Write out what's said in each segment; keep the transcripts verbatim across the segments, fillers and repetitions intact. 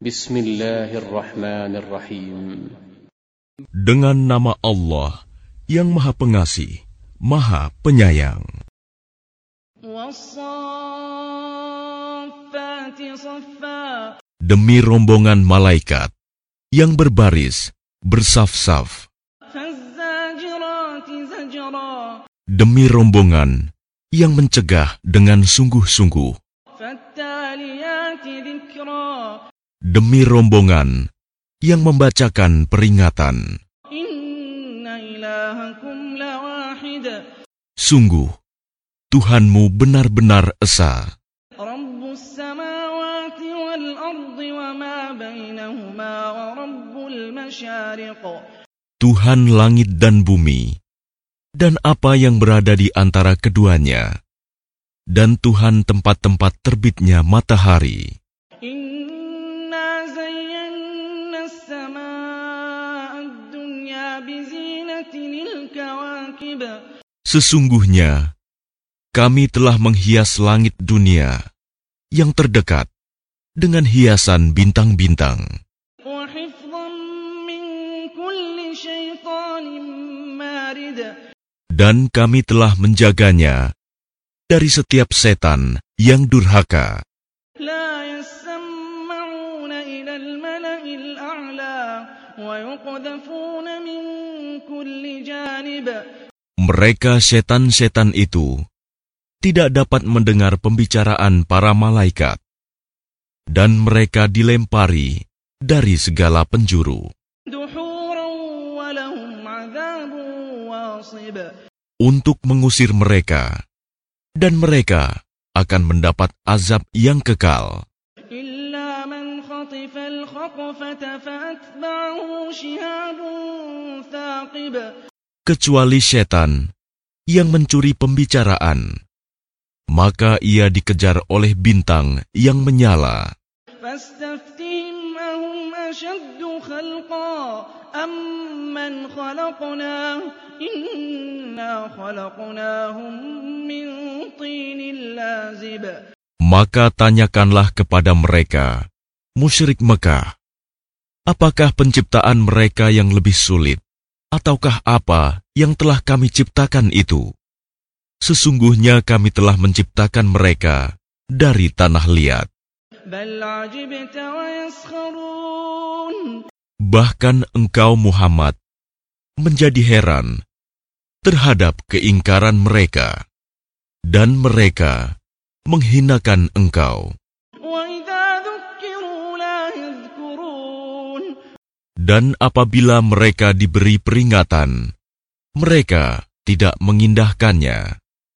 Bismillahirrahmanirrahim. Dengan nama Allah yang Maha Pengasih, Maha Penyayang. Demi rombongan malaikat yang berbaris, bersaf-saf. Demi rombongan yang mencegah dengan sungguh-sungguh. Demi rombongan yang membacakan peringatan. Sungguh, Tuhanmu benar-benar esa. Tuhan langit dan bumi, dan apa yang berada di antara keduanya, dan Tuhan tempat-tempat terbitnya matahari. Sesungguhnya, kami telah menghias langit dunia yang terdekat dengan hiasan bintang-bintang. Dan kami telah menjaganya dari setiap setan yang durhaka. Mereka setan-setan itu tidak dapat mendengar pembicaraan para malaikat, dan mereka dilempari dari segala penjuru. Untuk mengusir mereka, dan mereka akan mendapat azab yang kekal. Kecuali setan yang mencuri pembicaraan, maka ia dikejar oleh bintang yang menyala. Maka tanyakanlah kepada mereka, musyrik Mekah, apakah penciptaan mereka yang lebih sulit, ataukah apa yang telah kami ciptakan itu? Sesungguhnya kami telah menciptakan mereka dari tanah liat. Bahkan engkau Muhammad menjadi heran terhadap keingkaran mereka, dan mereka menghinakan engkau. Dan apabila mereka diberi peringatan, mereka tidak mengindahkannya.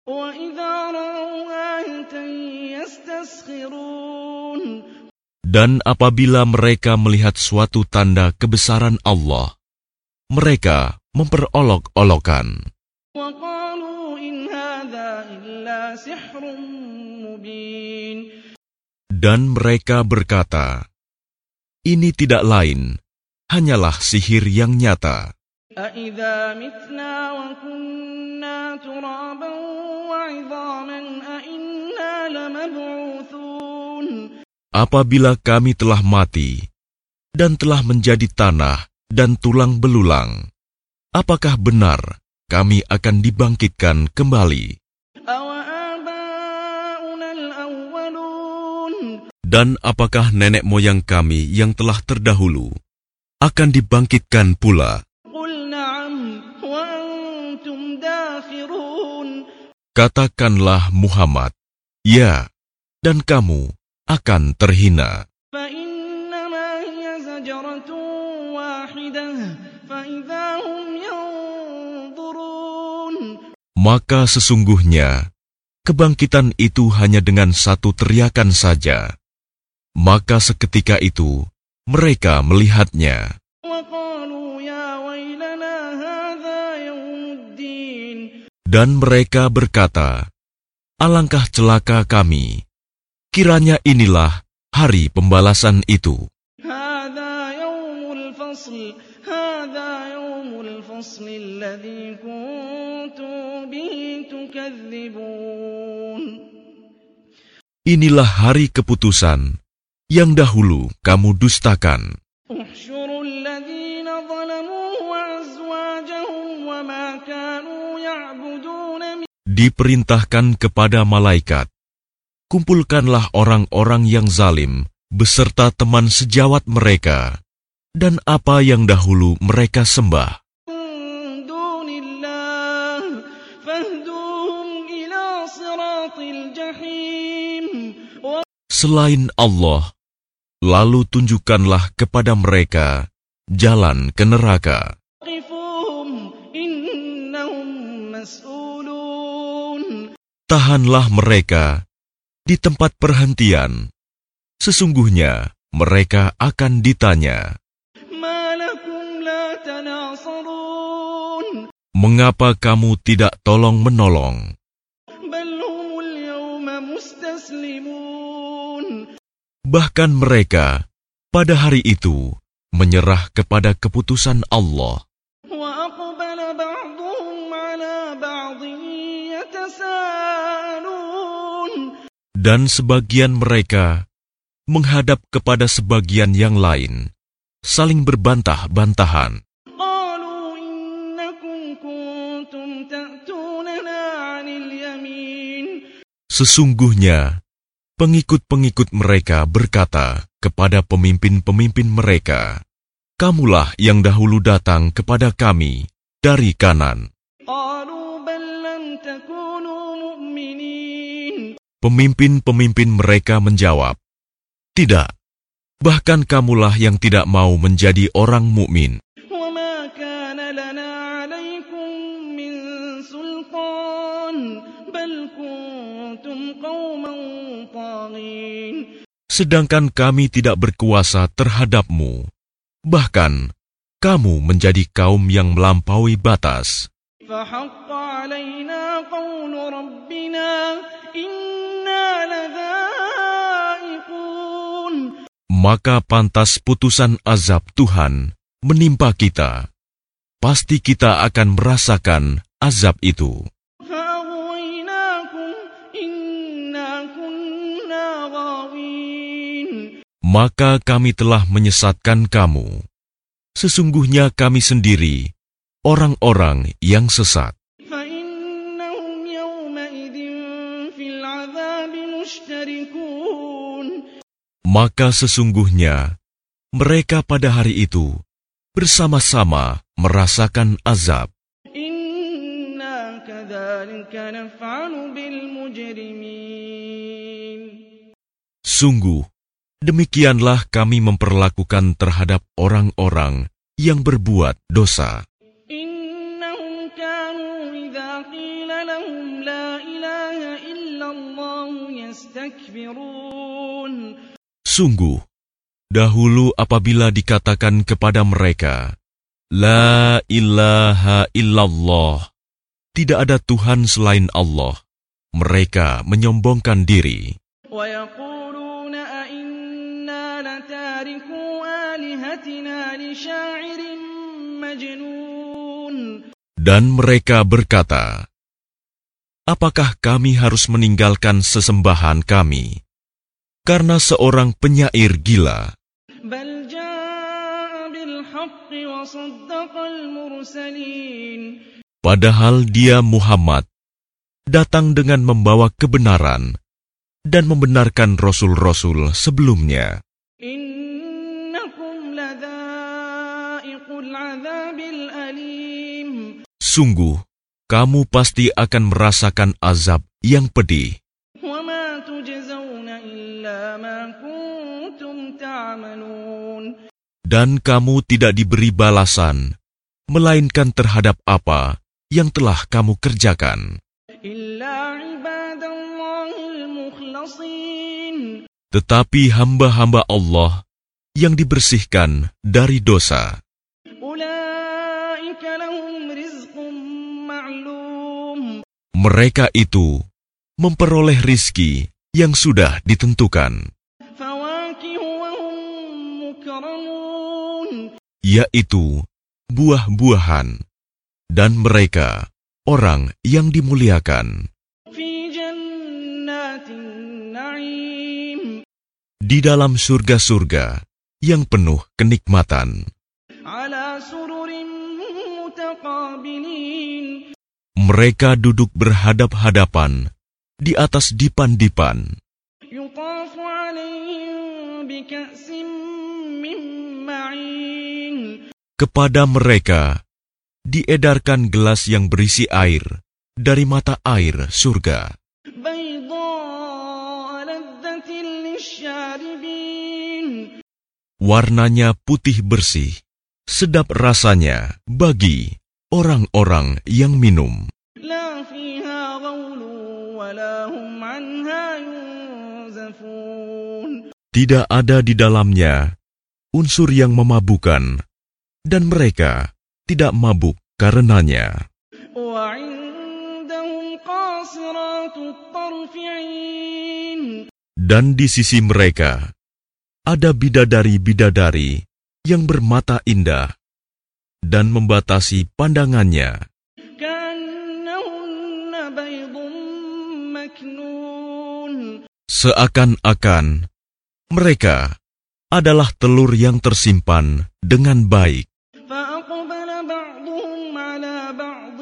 Dan apabila mereka melihat suatu tanda kebesaran Allah, mereka memperolok-olokan. Dan mereka berkata, ini tidak lain, hanyalah sihir yang nyata. Apabila kami telah mati dan telah menjadi tanah dan tulang belulang, apakah benar kami akan dibangkitkan kembali? Dan apakah nenek moyang kami yang telah terdahulu akan dibangkitkan pula? Katakanlah Muhammad, ya, dan kamu akan terhina. Maka sesungguhnya kebangkitan itu hanya dengan satu teriakan saja. Maka seketika itu mereka melihatnya. Dan mereka berkata, alangkah celaka kami, kiranya inilah hari pembalasan itu. Inilah hari keputusan yang dahulu kamu dustakan. احشروا الذين ظلموا وأزواجهم وما كانوا يعبدون من Diperintahkan kepada malaikat, kumpulkanlah orang-orang yang zalim beserta teman sejawat mereka dan apa yang dahulu mereka sembah. دون الله فاهدوهم إلى صراط الجحيم Selain Allah, lalu tunjukkanlah kepada mereka jalan ke neraka. وقفوهم إنهم مسؤولون. Tahanlah mereka di tempat perhentian. Sesungguhnya mereka akan ditanya, ما لكم لا تناصرون mengapa kamu tidak tolong-menolong? بل هم اليوم مستسلمون. Bahkan mereka pada hari itu menyerah kepada keputusan Allah. وأقبل بعضهم على بعض يتساءلون. Dan sebagian mereka menghadap kepada sebagian yang lain, saling berbantah-bantahan. قالوا إنكم كنتم تأتوننا عن اليمين. Sesungguhnya, pengikut-pengikut mereka berkata kepada pemimpin-pemimpin mereka, "Kamulah yang dahulu datang kepada kami dari kanan." قالوا بل لم تكونوا مؤمنين. Pemimpin-pemimpin mereka menjawab, "Tidak, bahkan kamulah yang tidak mau menjadi orang mukmin. وما كان لنا عليكم من سلطان بل كنتم قوما طاغين. Sedangkan kami tidak berkuasa terhadapmu. Bahkan, kamu menjadi kaum yang melampaui batas. فحق علينا قول ربنا إنا لذائقون. Maka pantas putusan azab Tuhan menimpa kita. Pasti kita akan merasakan azab itu. فأغويناكم إنا كنا غاوين. Maka kami telah menyesatkan kamu. Sesungguhnya kami sendiri, orang-orang yang sesat. فإنهم يومئذ في العذاب مشتركون. Maka sesungguhnya, mereka pada hari itu bersama-sama merasakan azab. إنا كذلك نفعل بالمجرمين. Sungguh, demikianlah kami memperlakukan terhadap orang-orang yang berbuat dosa. إنهم كانوا إذا قيل لهم لا إله إلا الله يستكبرون. Sungguh, dahulu apabila dikatakan kepada mereka, La ilaha illallah, tidak ada Tuhan selain Allah, mereka menyombongkan diri. ويقولون أئنا لتاركو آلهتنا لشاعر مجنون. Dan mereka berkata, apakah kami harus meninggalkan sesembahan kami karena seorang penyair gila? بل جاء بالحق وصدق المرسلين. Padahal dia Muhammad datang dengan membawa kebenaran dan membenarkan rasul-rasul sebelumnya. إنكم لذائق العذاب الأليم. Sungguh, kamu pasti akan merasakan azab yang pedih. وما تجزون إلا ما كنتم تعملون. Dan kamu tidak diberi balasan, melainkan terhadap apa yang telah kamu kerjakan. إلا عباد الله المخلصين. Tetapi hamba-hamba Allah yang dibersihkan dari dosa, أولئك لهم رزق معلوم. mereka itu memperoleh rizki yang sudah ditentukan, فواكه وهم مكرمون. yaitu buah-buahan, dan mereka orang yang dimuliakan. في جنات النعيم. di dalam surga-surga yang penuh kenikmatan. على سرر متقابلين Mereka duduk berhadap-hadapan di atas dipan-dipan. يطاف عليهم بكأس من معين Kepada mereka diedarkan gelas yang berisi air dari mata air surga. بيضاء لذة للشاربين Warnanya putih bersih, sedap rasanya bagi orang-orang yang minum. لا فيها غول ولا هم عنها ينزفون Tidak ada di dalamnya unsur yang memabukkan, dan mereka tidak mabuk karenanya. وعندهم قاصرات الطرف عين Dan di sisi mereka ada bidadari-bidadari yang bermata indah dan membatasi pandangannya. كأنهن بيض مكنون Seakan-akan mereka adalah telur yang tersimpan dengan baik. فأقبل بعضهم على بعض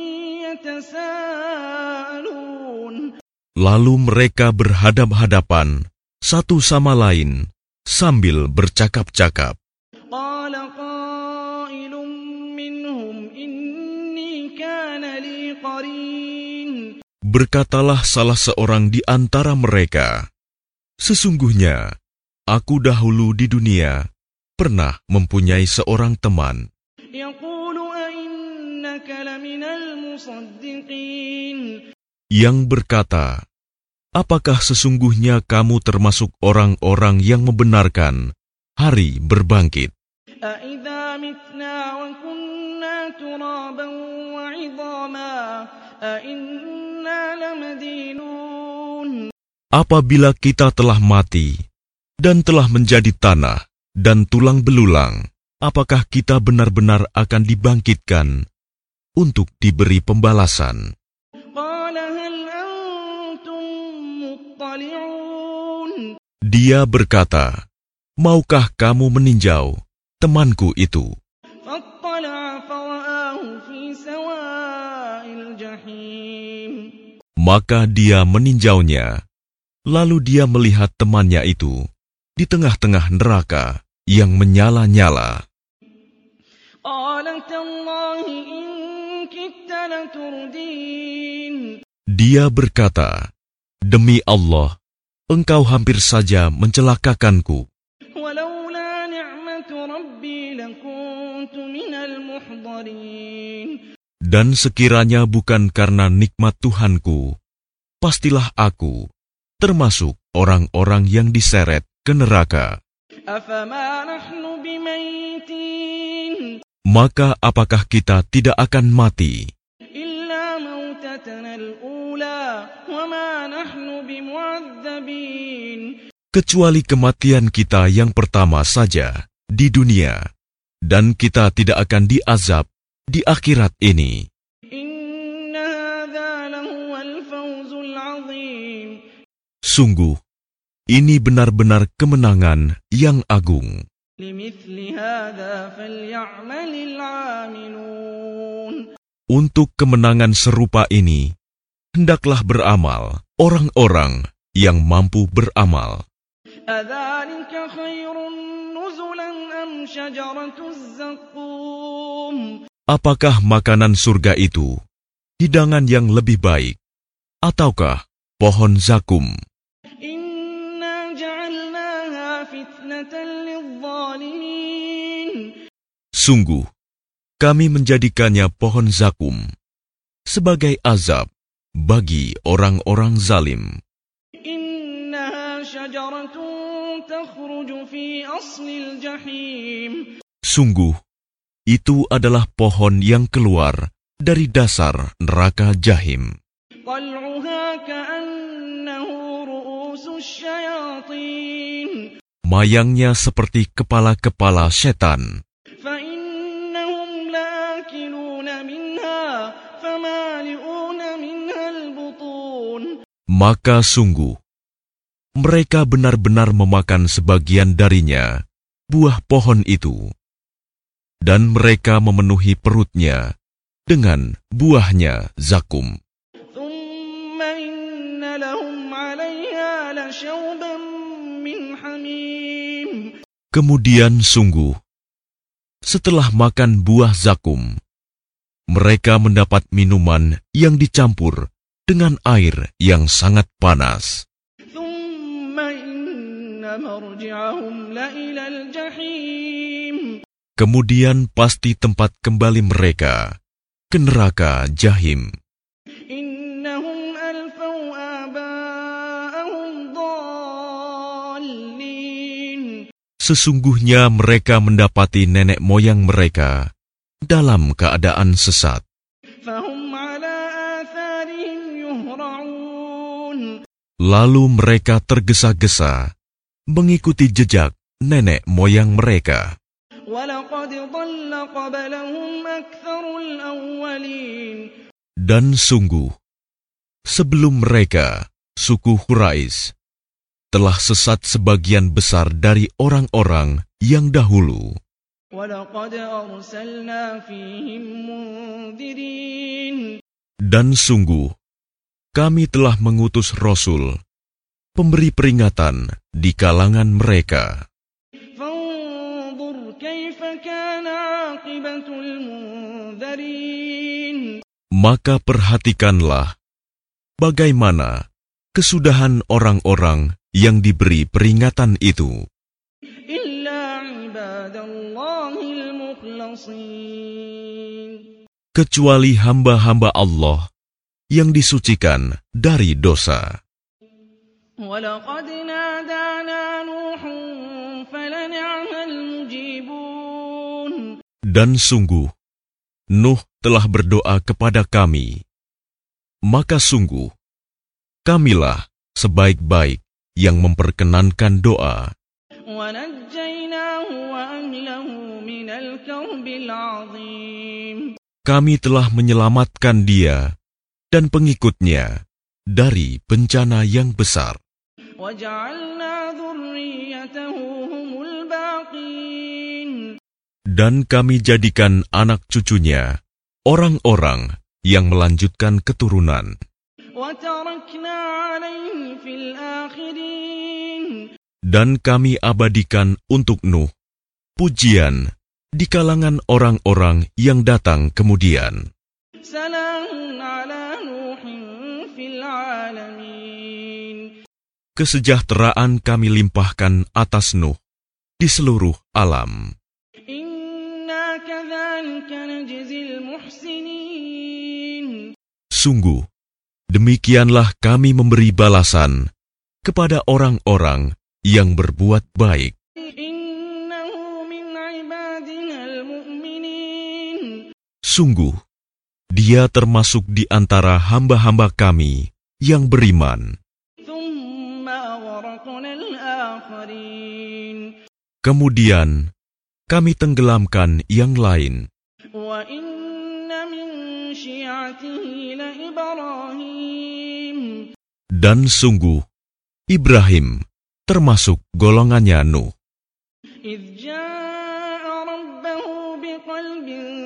يتساءلون Lalu mereka berhadap-hadapan satu sama lain sambil bercakap-cakap. قال قائل منهم إني كان لي قرين Berkatalah salah seorang di antara mereka, "Sesungguhnya aku dahulu di dunia pernah mempunyai seorang teman يقول أئنك لمن المصدقين yang berkata, 'Apakah sesungguhnya kamu termasuk orang-orang yang membenarkan hari berbangkit?' أإذا متنا وكنا ترابا وعظاما أإنا لمدينون Apabila kita telah mati dan telah menjadi tanah dan tulang belulang, apakah kita benar-benar akan dibangkitkan untuk diberi pembalasan?" قال هل أنتم مطلعون Dia berkata, "Maukah kamu meninjau temanku itu?" فاطلع فرآه في سواء الجحيم Maka dia meninjaunya, lalu dia melihat temannya itu di tengah-tengah neraka yang menyala-nyala. قال تالله إن كدت لتردين Dia berkata, "Demi Allah, engkau hampir saja mencelakakanku. ولولا نعمة ربي لكنت من المحضرين Dan sekiranya bukan karena nikmat Tuhanku, pastilah aku termasuk orang-orang yang diseret ke neraka. أفما نحن بميتين Maka apakah kita tidak akan mati, إلا موتتنا الأولى وما نحن بمعذبين kecuali kematian kita yang pertama saja di dunia, dan kita tidak akan diazab di akhirat ini. إن هذا لهو الفوز العظيم Sungguh, ini benar-benar kemenangan yang agung. لمثل هذا فليعمل العاملون Untuk kemenangan serupa ini, hendaklah beramal orang-orang yang mampu beramal. أذلك خير نزلا أم شجرة الزقوم Apakah makanan surga itu hidangan yang lebih baik, ataukah pohon zakum? إنا جعلناها فتنة للظالمين Sungguh, kami menjadikannya pohon zakum sebagai azab bagi orang-orang zalim. إنها شجرة تخرج في أصل الجحيم Sungguh, itu adalah pohon yang keluar dari dasar neraka jahim. طلعها كأنه رؤوس الشياطين Mayangnya seperti kepala-kepala setan. فإنهم لآكلون منها فمالئون منها البطون Maka sungguh, mereka benar-benar memakan sebagian darinya, buah pohon itu. Dan mereka memenuhi perutnya dengan buahnya zakum. ثم إن لهم عليها لشوبا من حميم. Kemudian sungguh, setelah makan buah zakum, mereka mendapat minuman yang dicampur dengan air yang sangat panas. ثم إن مرجعهم لإلى الجحيم. Kemudian pasti tempat kembali mereka ke neraka Jahim. إنهم ألفوا آباءهم ضالين. Sesungguhnya mereka mendapati nenek moyang mereka dalam keadaan sesat. فهم على آثارهم يهرعون. Lalu mereka tergesa-gesa mengikuti jejak nenek moyang mereka. وَلَقَدْ ضَلَّ قَبْلَهُمْ أَكْثَرُ الْأَوَّلِينَ. Dan sungguh, sebelum mereka, suku Quraisy, telah sesat sebagian besar dari orang-orang yang dahulu. وَلَقَدْ أَرْسَلْنَا فِيهِمْ مُنذِرِينَ. Dan sungguh, kami telah mengutus Rasul, pemberi peringatan di kalangan mereka. فَانظُرْ كَيْفَ كَانَ عَاقِبَةُ الْمُنذَرِينَ. Maka perhatikanlah bagaimana kesudahan orang-orang yang diberi peringatan itu. إِلَّا عِبَادَ اللَّهِ الْمُخْلَصِينَ. Kecuali hamba-hamba Allah yang disucikan dari dosa. وَلَقَدْ نَادَانَا نُوحٌ فَلَنِعْمَ الْمُجِيبُونَ. Dan sungguh, Nuh telah berdoa kepada kami. Maka sungguh, kamilah sebaik-baik yang memperkenankan doa. وَنَجَّيْنَاهُ وَأَهْلَهُ مِنَ الْكَرْبِ الْعَظِيمِ. Kami telah menyelamatkan dia dan pengikutnya dari bencana yang besar. وَجَعَلْنَا ذُرِّيَّتَهُ هُمُ الْبَاقِينَ. Dan kami jadikan anak cucunya orang-orang yang melanjutkan keturunan. وَتَرَكْنَا عَلَيْهِ فِي الْآخِرِينَ. Dan kami abadikan untuk Nuh pujian di kalangan orang-orang yang datang kemudian. سَلَامٌ عَلَى نُوحٍ فِي الْعَالَمِينَ. Kesejahteraan kami limpahkan atas Nuh di seluruh alam. إِنَّا كَذَلِكَ نَجْزِي الْمُحْسِنِينَ. Sungguh, demikianlah kami memberi balasan kepada orang-orang yang berbuat baik. إِنَّهُ مِنْ عِبَادِنَا الْمُؤْمِنِينَ. Sungguh, dia termasuk di antara hamba-hamba kami yang beriman. ثُمَّ أَغْرَقْنَا الْآخَرِينَ. Kemudian, kami tenggelamkan yang lain. وَإِنَّ مِنْ شِيعَتِهِ لَإِبْرَاهِيمَ. Dan sungguh, Ibrahim termasuk golongannya Nuh. إِذْ جَاءَ رَبَّهُ بِقَلْبٍ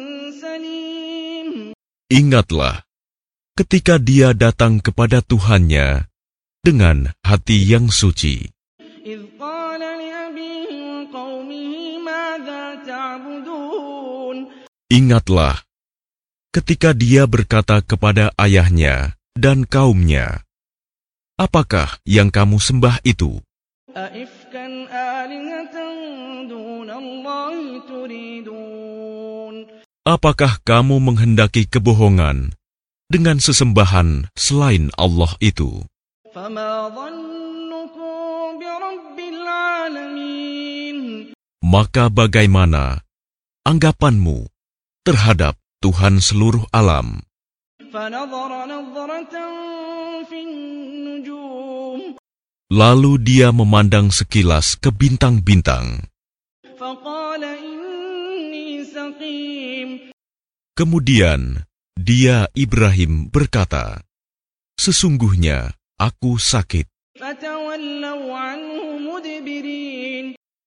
سَلِيمٍ. Ingatlah, ketika dia datang kepada Tuhannya dengan hati yang suci. إِذْ قَالَ لِأَبِيهِ وَقَوْمِهِ مَاذَا تَعْبُدُونَ. Ingatlah, ketika dia berkata kepada ayahnya dan kaumnya, apakah yang kamu sembah itu? أَئِفْكًا آلِهَةً دُونَ اللَّهِ تُرِيدُونَ. Apakah kamu menghendaki kebohongan dengan sesembahan selain Allah itu? فَمَا ظَنُّكُم بِرَبِّ الْعَالَمِينَ. Maka bagaimana anggapanmu terhadap Tuhan seluruh alam? فَنَظَرَ نَظْرَةً فِي النُّجُومِ. Lalu dia memandang sekilas ke bintang-bintang. فَقَالَ إِنِّي سَقِيمٌ. Kemudian dia Ibrahim berkata, sesungguhnya aku sakit. فَتَوَلَّوْا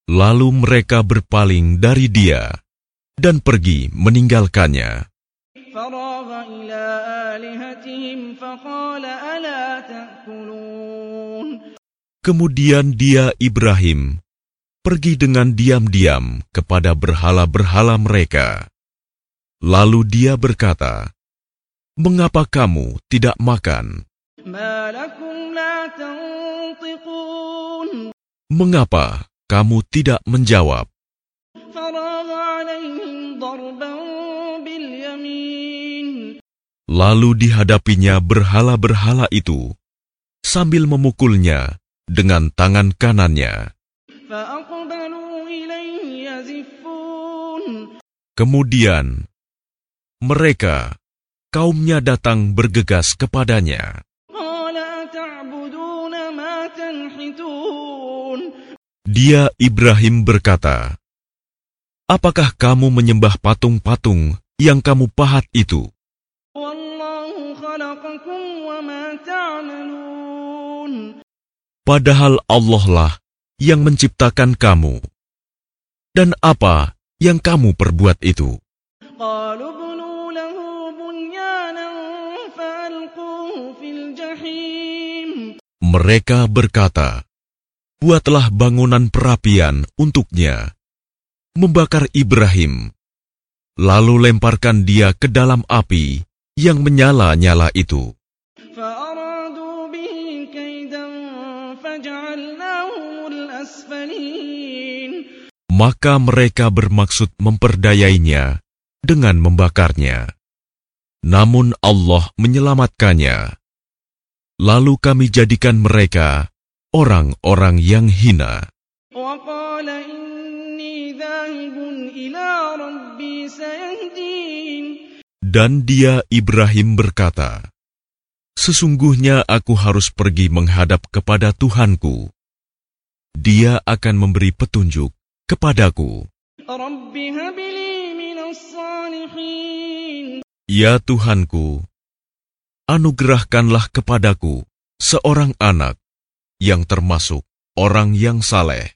Lalu mereka berpaling dari dia dan pergi meninggalkannya. فراغ إلى آلهتهم فقال ألا تأكلون. Kemudian dia, Ibrahim, pergi dengan diam-diam kepada berhala-berhala mereka. Lalu dia berkata, "Mengapa kamu tidak makan? ما لكم لا تنطقون. Mengapa kamu tidak menjawab?" فراغ عليهم ضربا باليمين. Lalu dihadapinya berhala-berhala itu sambil memukulnya dengan tangan kanannya. فأقبلوا إليه يزفون. Kemudian mereka, kaumnya datang bergegas kepadanya. قال أتعبدون ما تنحتون. Dia, Ibrahim, berkata, "Apakah kamu menyembah patung-patung yang kamu pahat itu? والله خلقكم وما تعملون. Padahal Allah lah yang menciptakan kamu. Dan apa yang kamu perbuat itu?" قالوا ابنوا له بنيانا فألقوه في الجحيم. Mereka berkata, "Buatlah bangunan perapian untuknya, membakar Ibrahim, lalu lemparkan dia ke dalam api yang menyala-nyala itu." فأرادوا به كيدا فجعلناهم الأسفلين. Maka mereka bermaksud memperdayainya dengan membakarnya. Namun Allah menyelamatkannya. Lalu kami jadikan mereka orang-orang yang hina. وقال إني ذاهب إلى ربي سيهدين. Dan dia, Ibrahim, berkata, "Sesungguhnya aku harus pergi menghadap kepada Tuhanku. Dia akan memberi petunjuk kepadaku." رب هب لي من الصالحين. Ya Tuhanku, anugerahkanlah kepadaku seorang anak yang termasuk orang yang saleh.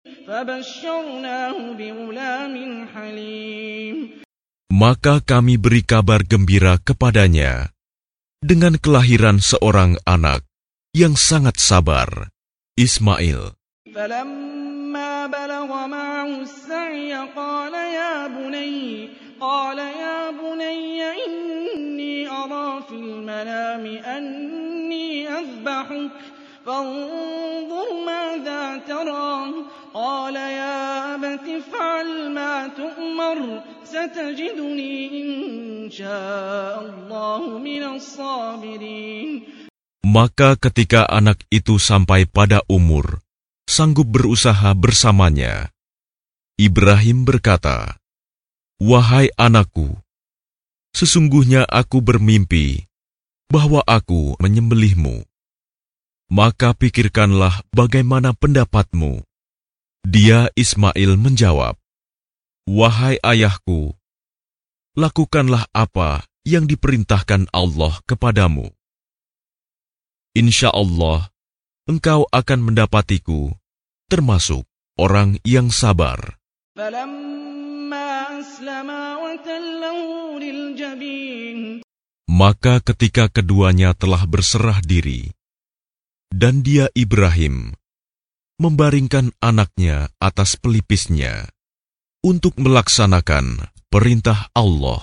فبشرناه بغلام حليم. Maka kami beri kabar gembira kepadanya dengan kelahiran seorang anak yang sangat sabar, Ismail. فلما بلغ معه السعي قال يا بني قال يا بني إني أرى في المنام أني أذبحك فانظر ماذا ترى قال يا أبت افعل ما تؤمر ستجدني إن شاء الله من الصابرين. Maka ketika anak itu sampai pada umur sanggup berusaha bersamanya, Ibrahim berkata, "Wahai anakku, sesungguhnya aku bermimpi bahwa aku menyembelihmu. Maka pikirkanlah bagaimana pendapatmu." Dia, Ismail, menjawab, "Wahai ayahku, lakukanlah apa yang diperintahkan Allah kepadamu. Insya Allah, engkau akan mendapatiku termasuk orang yang sabar." فلما أسلما وتله للجبين. Maka ketika keduanya telah berserah diri, dan dia, Ibrahim, membaringkan anaknya atas pelipisnya untuk melaksanakan perintah Allah.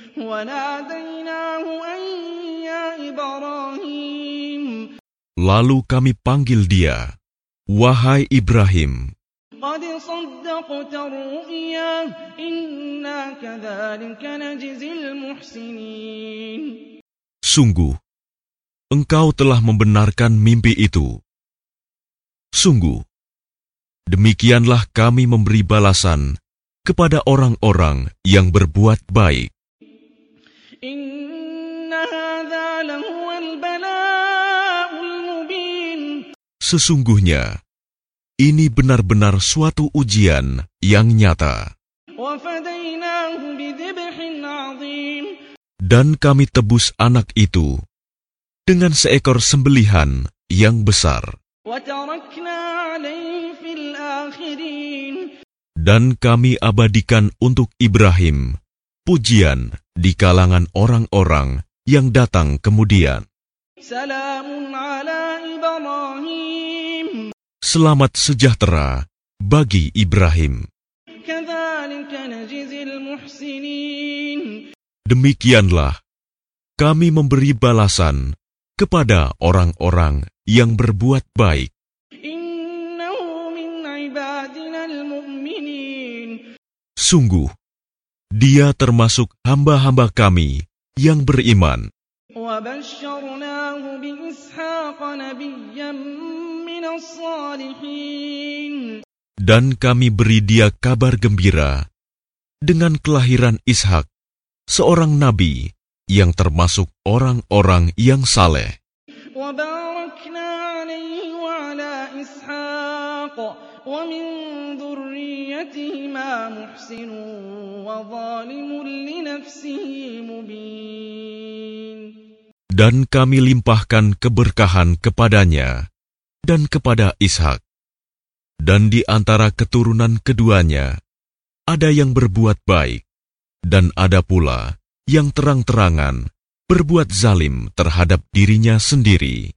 وناديناه أن يا إبراهيم. Lalu kami panggil dia, "Wahai Ibrahim, قد صدقت الرؤيا إنا كذلك نجزي المحسنين. sungguh, engkau telah membenarkan mimpi itu. Sungguh, demikianlah kami memberi balasan kepada orang-orang yang berbuat baik. إن هذا لهو البلاء المبين. Sesungguhnya, ini benar-benar suatu ujian yang nyata. وفديناه بذبح عظيم. Dan kami tebus anak itu dengan seekor sembelihan yang besar. وتركنا عليه في الآخرين. Dan kami abadikan untuk Ibrahim pujian di kalangan orang-orang yang datang kemudian. Salamun ala Ibrahim. Selamat sejahtera bagi Ibrahim. Kadzalika najzil muhsinin. Demikianlah kami memberi balasan kepada orang-orang yang berbuat baik. Innahu min ibadinal mu'minin. Sungguh, dia termasuk hamba-hamba kami yang beriman. Wa basyarnahu bi Ishaq nabiyyan minas salihin. Dan kami beri dia kabar gembira dengan kelahiran Ishak, seorang nabi yang termasuk orang-orang yang saleh. Wa barakna alaihi wa ala Ishaq wa min dhurriyyatihima muhsinun wa zalimun li nafsihi mubin. Dan kami limpahkan keberkahan kepadanya dan kepada Ishak. Dan di antara keturunan keduanya, ada yang berbuat baik, dan ada pula yang terang-terangan berbuat zalim terhadap dirinya sendiri.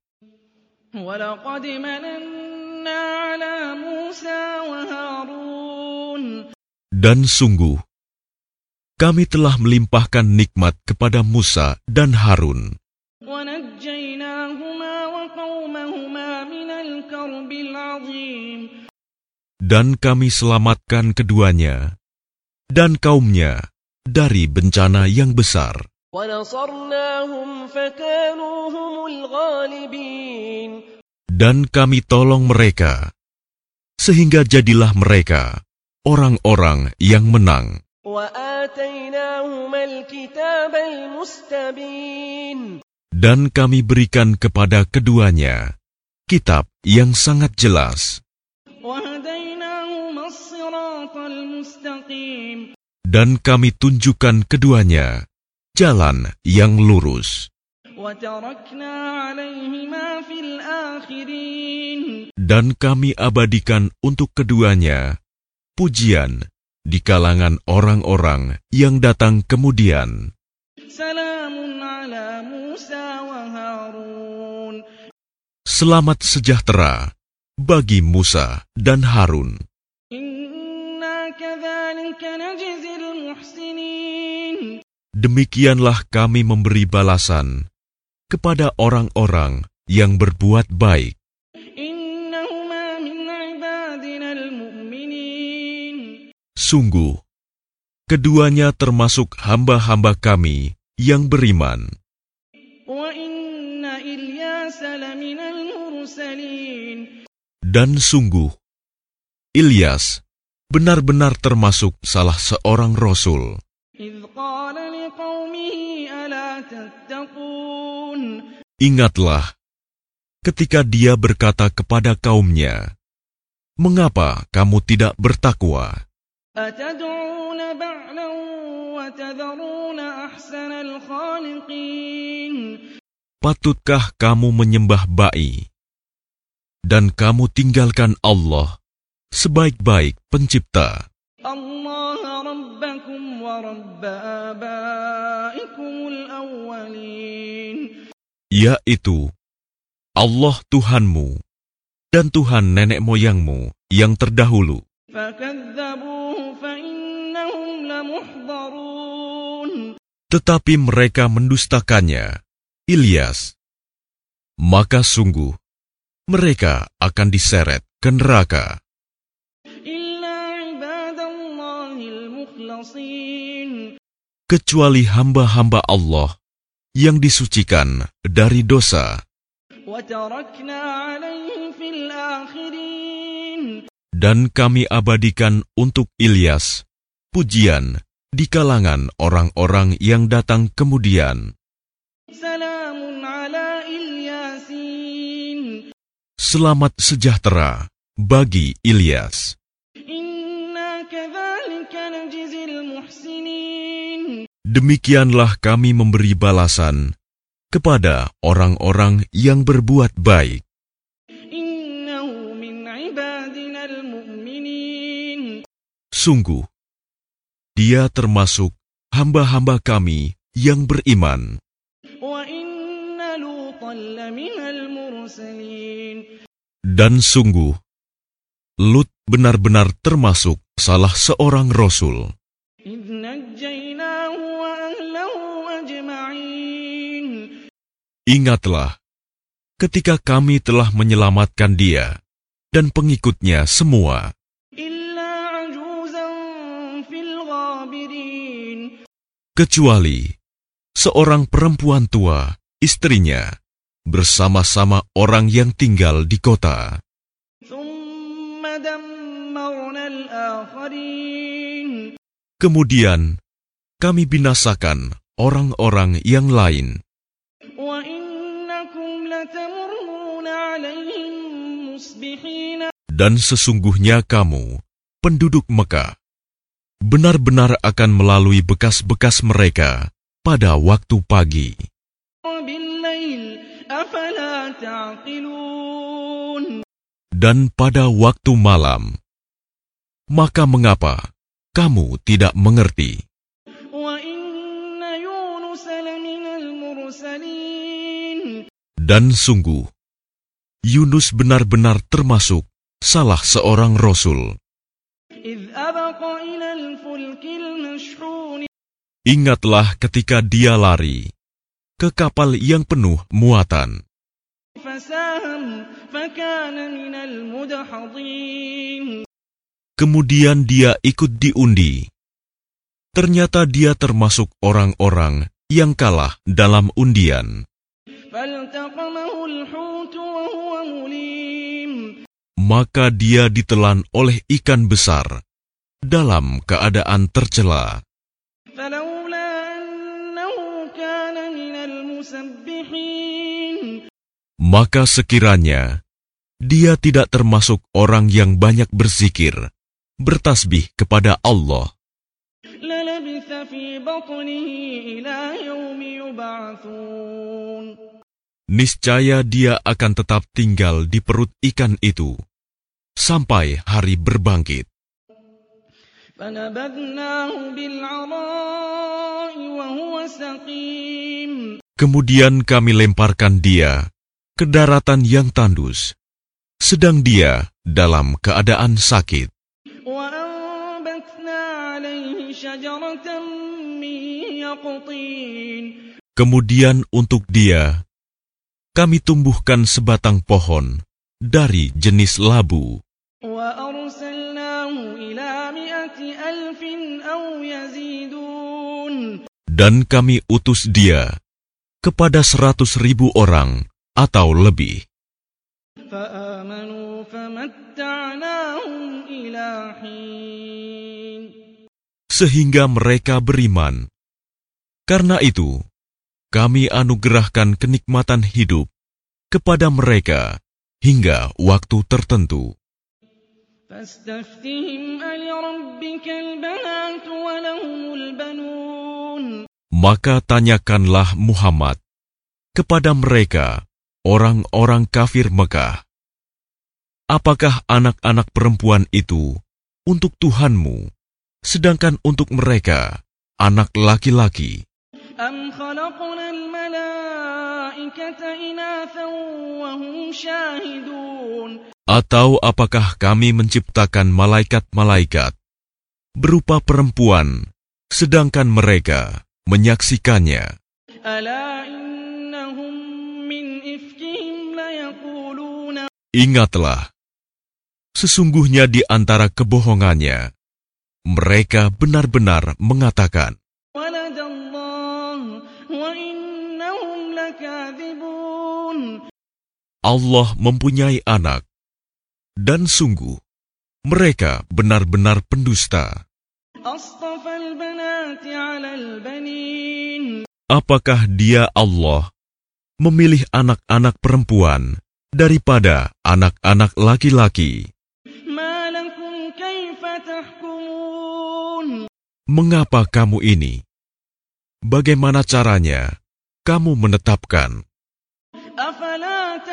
وَلَقَدْ مَنَنَّا عَلَى مُوسَى وَهَارُونَ. Dan sungguh, kami telah melimpahkan nikmat kepada Musa dan Harun. وَنَجَّيْنَاهُمَا وَقَوْمَهُمَا مِنَ الْكَرْبِ الْعَظِيمِ. Dan kami selamatkan keduanya dan kaumnya dari bencana yang besar. وَنَصَرْنَاهُمْ فَكَانُوا هُمُ الْغَالِبِينَ. Dan kami tolong mereka, sehingga jadilah mereka orang-orang yang menang. وَآتَيْنَاهُمَا الْكِتَابَ الْمُسْتَبِينَ. Dan kami berikan kepada keduanya kitab yang sangat jelas. وَهَدَيْنَاهُمَا الصِّرَاطَ الْمُسْتَقِيمَ. Dan kami tunjukkan keduanya jalan yang lurus. وَتَرَكْنَا عَلَيْهِمَا فِي الْآخِرِينَ. Dan kami abadikan untuk keduanya pujian di kalangan orang-orang yang datang kemudian. Salamun ala Musa wa Harun. Selamat sejahtera bagi Musa dan Harun. Inna kadzalika najzil muhsinin. Demikianlah kami memberi balasan kepada orang-orang yang berbuat baik. Innahuma min ibadinal mu'minin. Sungguh, keduanya termasuk hamba-hamba kami yang beriman. Wa inna Ilyasa laminal mursalin. Dan sungguh, Ilyas benar-benar termasuk salah seorang rasul. إذ قال لقومه ألا تتقون. Ingatlah, ketika dia berkata kepada kaumnya, "Mengapa kamu tidak bertakwa? أتدعون بعلا وتذرون أحسن الخالقين. Patutkah kamu menyembah ba'i, dan kamu tinggalkan Allah, sebaik-baik pencipta? الله ربكم ورب آبائكم الأولين. Yaitu Allah Tuhanmu dan Tuhan nenek moyangmu yang terdahulu." فكذبوه فإنهم لمحضرون. Tetapi mereka mendustakannya, Ilyas. Maka sungguh, mereka akan diseret ke neraka. Kecuali hamba-hamba Allah yang disucikan dari dosa. Dan kami abadikan untuk Ilyas pujian di kalangan orang-orang yang datang kemudian. Selamat sejahtera bagi Ilyas. Demikianlah kami memberi balasan kepada orang-orang yang berbuat baik. Sungguh, dia termasuk hamba-hamba kami yang beriman. وَإِنَّ لُوطًا لَّمِنَ الْمُرْسَلِينَ Dan sungguh, Lut benar-benar termasuk salah seorang rasul. إِذْ نَجَّيْنَاهُ وَأَهْلَهُ أَجْمَعِينَ Ingatlah, ketika kami telah menyelamatkan dia dan pengikutnya semua, إِلَّا عَجُوزًا فِي الْغَابِرِينَ kecuali seorang perempuan tua, istrinya, bersama-sama orang yang tinggal di kota. ثُمَّ دَمَّرْنَا الْآخَرِينَ Kemudian kami binasakan orang-orang yang lain. وَإِنَّكُمْ لَتَمُرُّونَ عَلَيْهِمْ مُصْبِحِينَ Dan sesungguhnya kamu, penduduk Mekah, benar-benar akan melalui bekas-bekas mereka pada waktu pagi. وَبِاللَّيْلِ أَفَلَا تَعْقِلُونَ Dan pada waktu malam, maka mengapa kamu tidak mengerti? وَإِنَّ يُونُسَ لَمِنَ الْمُرْسَلِينَ Dan sungguh, Yunus benar-benar termasuk salah seorang rasul. إِذْ أَبَقَ إِلَى الْفُلْكِ الْمَشْحُونِ Ingatlah ketika dia lari ke kapal yang penuh muatan. فَسَاهَمَ فَكَانَ مِنَ الْمُدْحَضِينَ Kemudian dia ikut diundi. Ternyata dia termasuk orang-orang yang kalah dalam undian. فَالْتَقَمَهُ الْحُوتُ وَهُوَ مُلِيمٌ Maka dia ditelan oleh ikan besar dalam keadaan tercela. فَلَوْلَا أَنَّهُ كَانَ مِنَ الْمُسَبِّحِينَ Maka sekiranya dia tidak termasuk orang yang banyak berzikir, bertasbih kepada Allah, لَلَبِثَ فِي بَطْنِهِ إِلَى يَوْمِ يُبْعَثُونَ niscaya dia akan tetap tinggal di perut ikan itu sampai hari berbangkit. فَنَبَذْنَاهُ بِالْعَرَاءِ وَهُوَ سَقِيمٌ Kemudian kami lemparkan dia ke daratan yang tandus, sedang dia dalam keadaan sakit. وَأَنبَتْنَا عَلَيْهِ شَجَرَةً مِّن يَقْطِينٍ Kemudian untuk dia, kami tumbuhkan sebatang pohon dari jenis labu. وَأَرْسَلْنَاهُ إِلَى مِائَةِ أَلْفٍ أَوْ يَزِيدُونَ Dan kami utus dia kepada seratus ribu orang atau lebih. فَآمَنُوا فَمَتَّعْنَاهُمْ إِلَى حِينٍ Sehingga mereka beriman. Karena itu, kami anugerahkan kenikmatan hidup kepada mereka hingga waktu tertentu. فَاسْتَفْتِهِمْ أَلِرَبِّكَ الْبَنَاتُ وَلَهُمُ الْبَنُونَ Maka tanyakanlah Muhammad kepada mereka, orang-orang kafir Mekah, apakah anak-anak perempuan itu untuk Tuhanmu, sedangkan untuk mereka anak laki-laki? أَمْ خَلَقْنَا الْمَلَائِكَةَ إِنَاثًا وَهُمْ شَاهِدُونَ Atau apakah kami menciptakan malaikat-malaikat berupa perempuan, sedangkan mereka menyaksikannya? أَلَا إِنَّهُمْ مِنْ إِفْكِهِمْ لَيَقُولُونَ Ingatlah, sesungguhnya di antara kebohongannya, mereka benar-benar mengatakan, وَلَدَ اللَّهُ وَإِنَّهُمْ لَكَاذِبُونَ Allah mempunyai anak, dan sungguh, mereka benar-benar pendusta. أَصْطَفَى الْبَنَاتِ عَلَى الْبَنِينَ Apakah dia Allah memilih anak-anak perempuan daripada anak-anak laki-laki? مَا لَكُمْ كَيْفَ تَحْكُمُونَ Mengapa kamu ini? Bagaimana caranya kamu menetapkan? أَفَلَا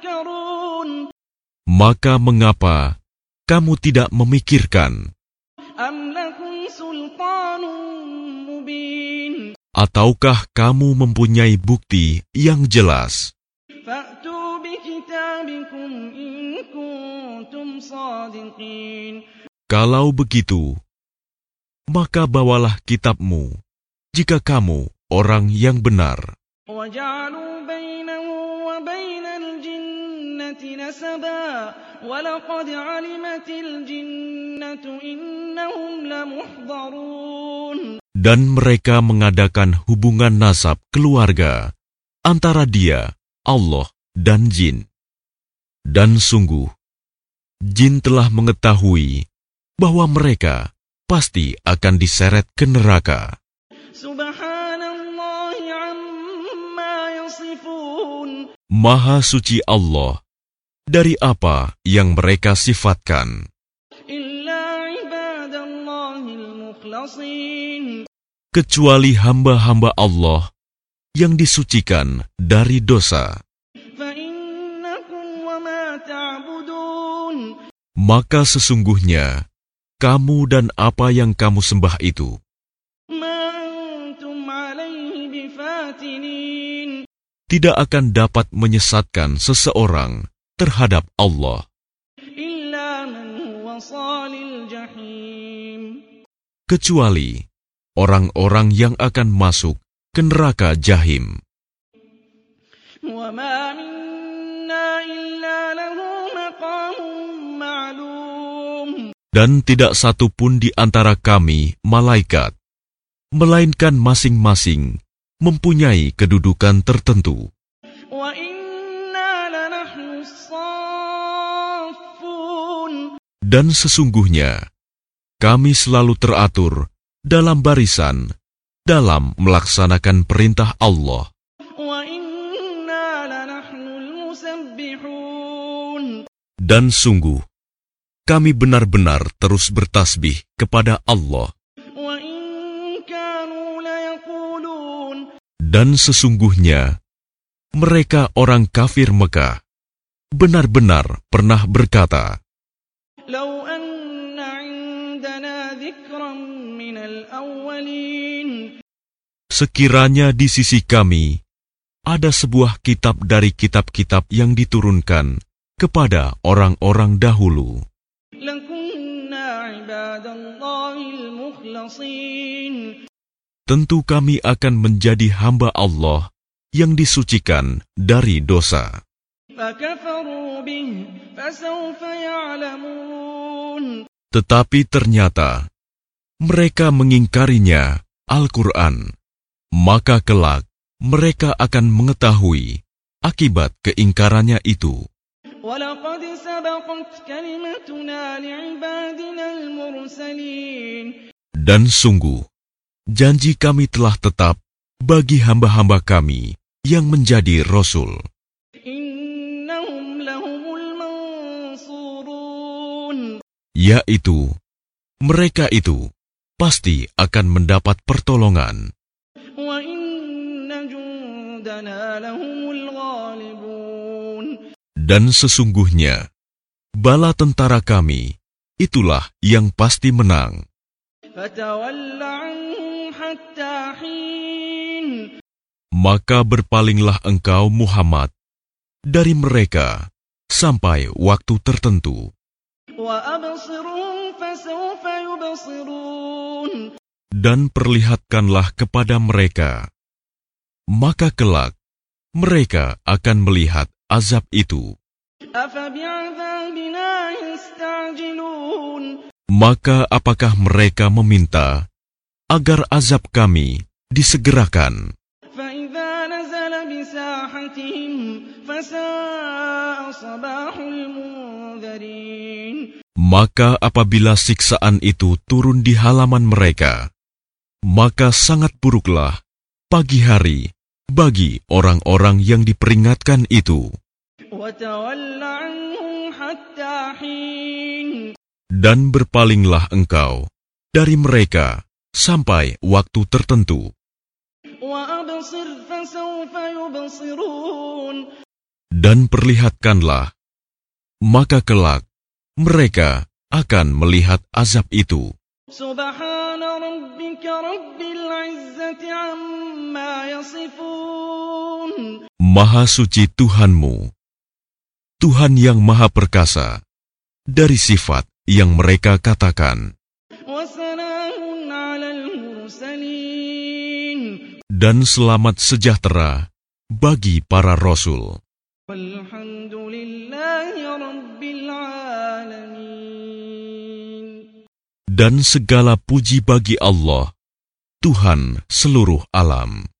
تَذَكَّرُونَ Maka mengapa kamu tidak memikirkan? أَمْ لَكُمْ سُلْطَانٌ مُّبِينٌ Ataukah kamu mempunyai bukti yang jelas? فَأْتُوا بِكِتَابِكُمْ إِن كُنتُمْ صَادِقِينَ Kalau begitu, maka bawalah kitabmu, jika kamu orang yang benar. وَجَعَلُوا بَيْنَهُ وَبَيْنَ الْجِنَّةِ نَسَبًا وَلَقَدْ عَلِمَتِ الْجِنَّةُ إِنَّهُمْ لَمُحْضَرُونَ Dan mereka mengadakan hubungan nasab keluarga antara dia, Allah, dan jin. Dan sungguh, jin telah mengetahui bahwa mereka pasti akan diseret ke neraka. Subhanallah amma yasifun. Maha suci Allah dari apa yang mereka sifatkan. Illa ibadallahil mukhlasin. Kecuali hamba-hamba Allah yang disucikan dari dosa. Fa innakum wa ma ta'budun. Maka sesungguhnya kamu dan apa yang kamu sembah itu tidak akan dapat menyesatkan seseorang terhadap Allah, kecuali orang-orang yang akan masuk ke neraka Jahim. Dan tidak satu pun di antara kami, malaikat, melainkan masing-masing mempunyai kedudukan tertentu. Dan sesungguhnya, kami selalu teratur dalam barisan dalam melaksanakan perintah Allah. Dan sungguh, kami benar-benar terus bertasbih kepada Allah. Dan sesungguhnya, mereka orang kafir Mekah benar-benar pernah berkata, sekiranya di sisi kami ada sebuah kitab dari kitab-kitab yang diturunkan kepada orang-orang dahulu, tentu kami akan menjadi hamba Allah yang disucikan dari dosa. Tetapi ternyata mereka mengingkarinya, Al-Quran, maka kelak mereka akan mengetahui akibat keingkarannya itu. Dan sungguh, janji kami telah tetap bagi hamba-hamba kami yang menjadi Rasul. Yaitu, mereka itu pasti akan mendapat pertolongan. Dan sesungguhnya, bala tentara kami, itulah yang pasti menang. Maka berpalinglah engkau Muhammad dari mereka sampai waktu tertentu. Dan perlihatkanlah kepada mereka, maka kelak mereka akan melihat azab itu. Maka apakah mereka meminta agar azab kami disegerakan? Maka apabila siksaan itu turun di halaman mereka, maka sangat buruklah pagi hari bagi orang-orang yang diperingatkan itu. Dan berpalinglah engkau dari mereka sampai waktu tertentu. Dan perlihatkanlah, maka kelak mereka akan melihat azab itu. سبحان ربك رب العزة عما يصفون. Maha suci Tuhanmu, Tuhan yang Maha Perkasa, dari sifat yang mereka katakan. وسلام على المرسلين. Dan selamat sejahtera bagi para rasul. والحمد لله رب العالمين. Dan segala puji bagi Allah, Tuhan seluruh alam.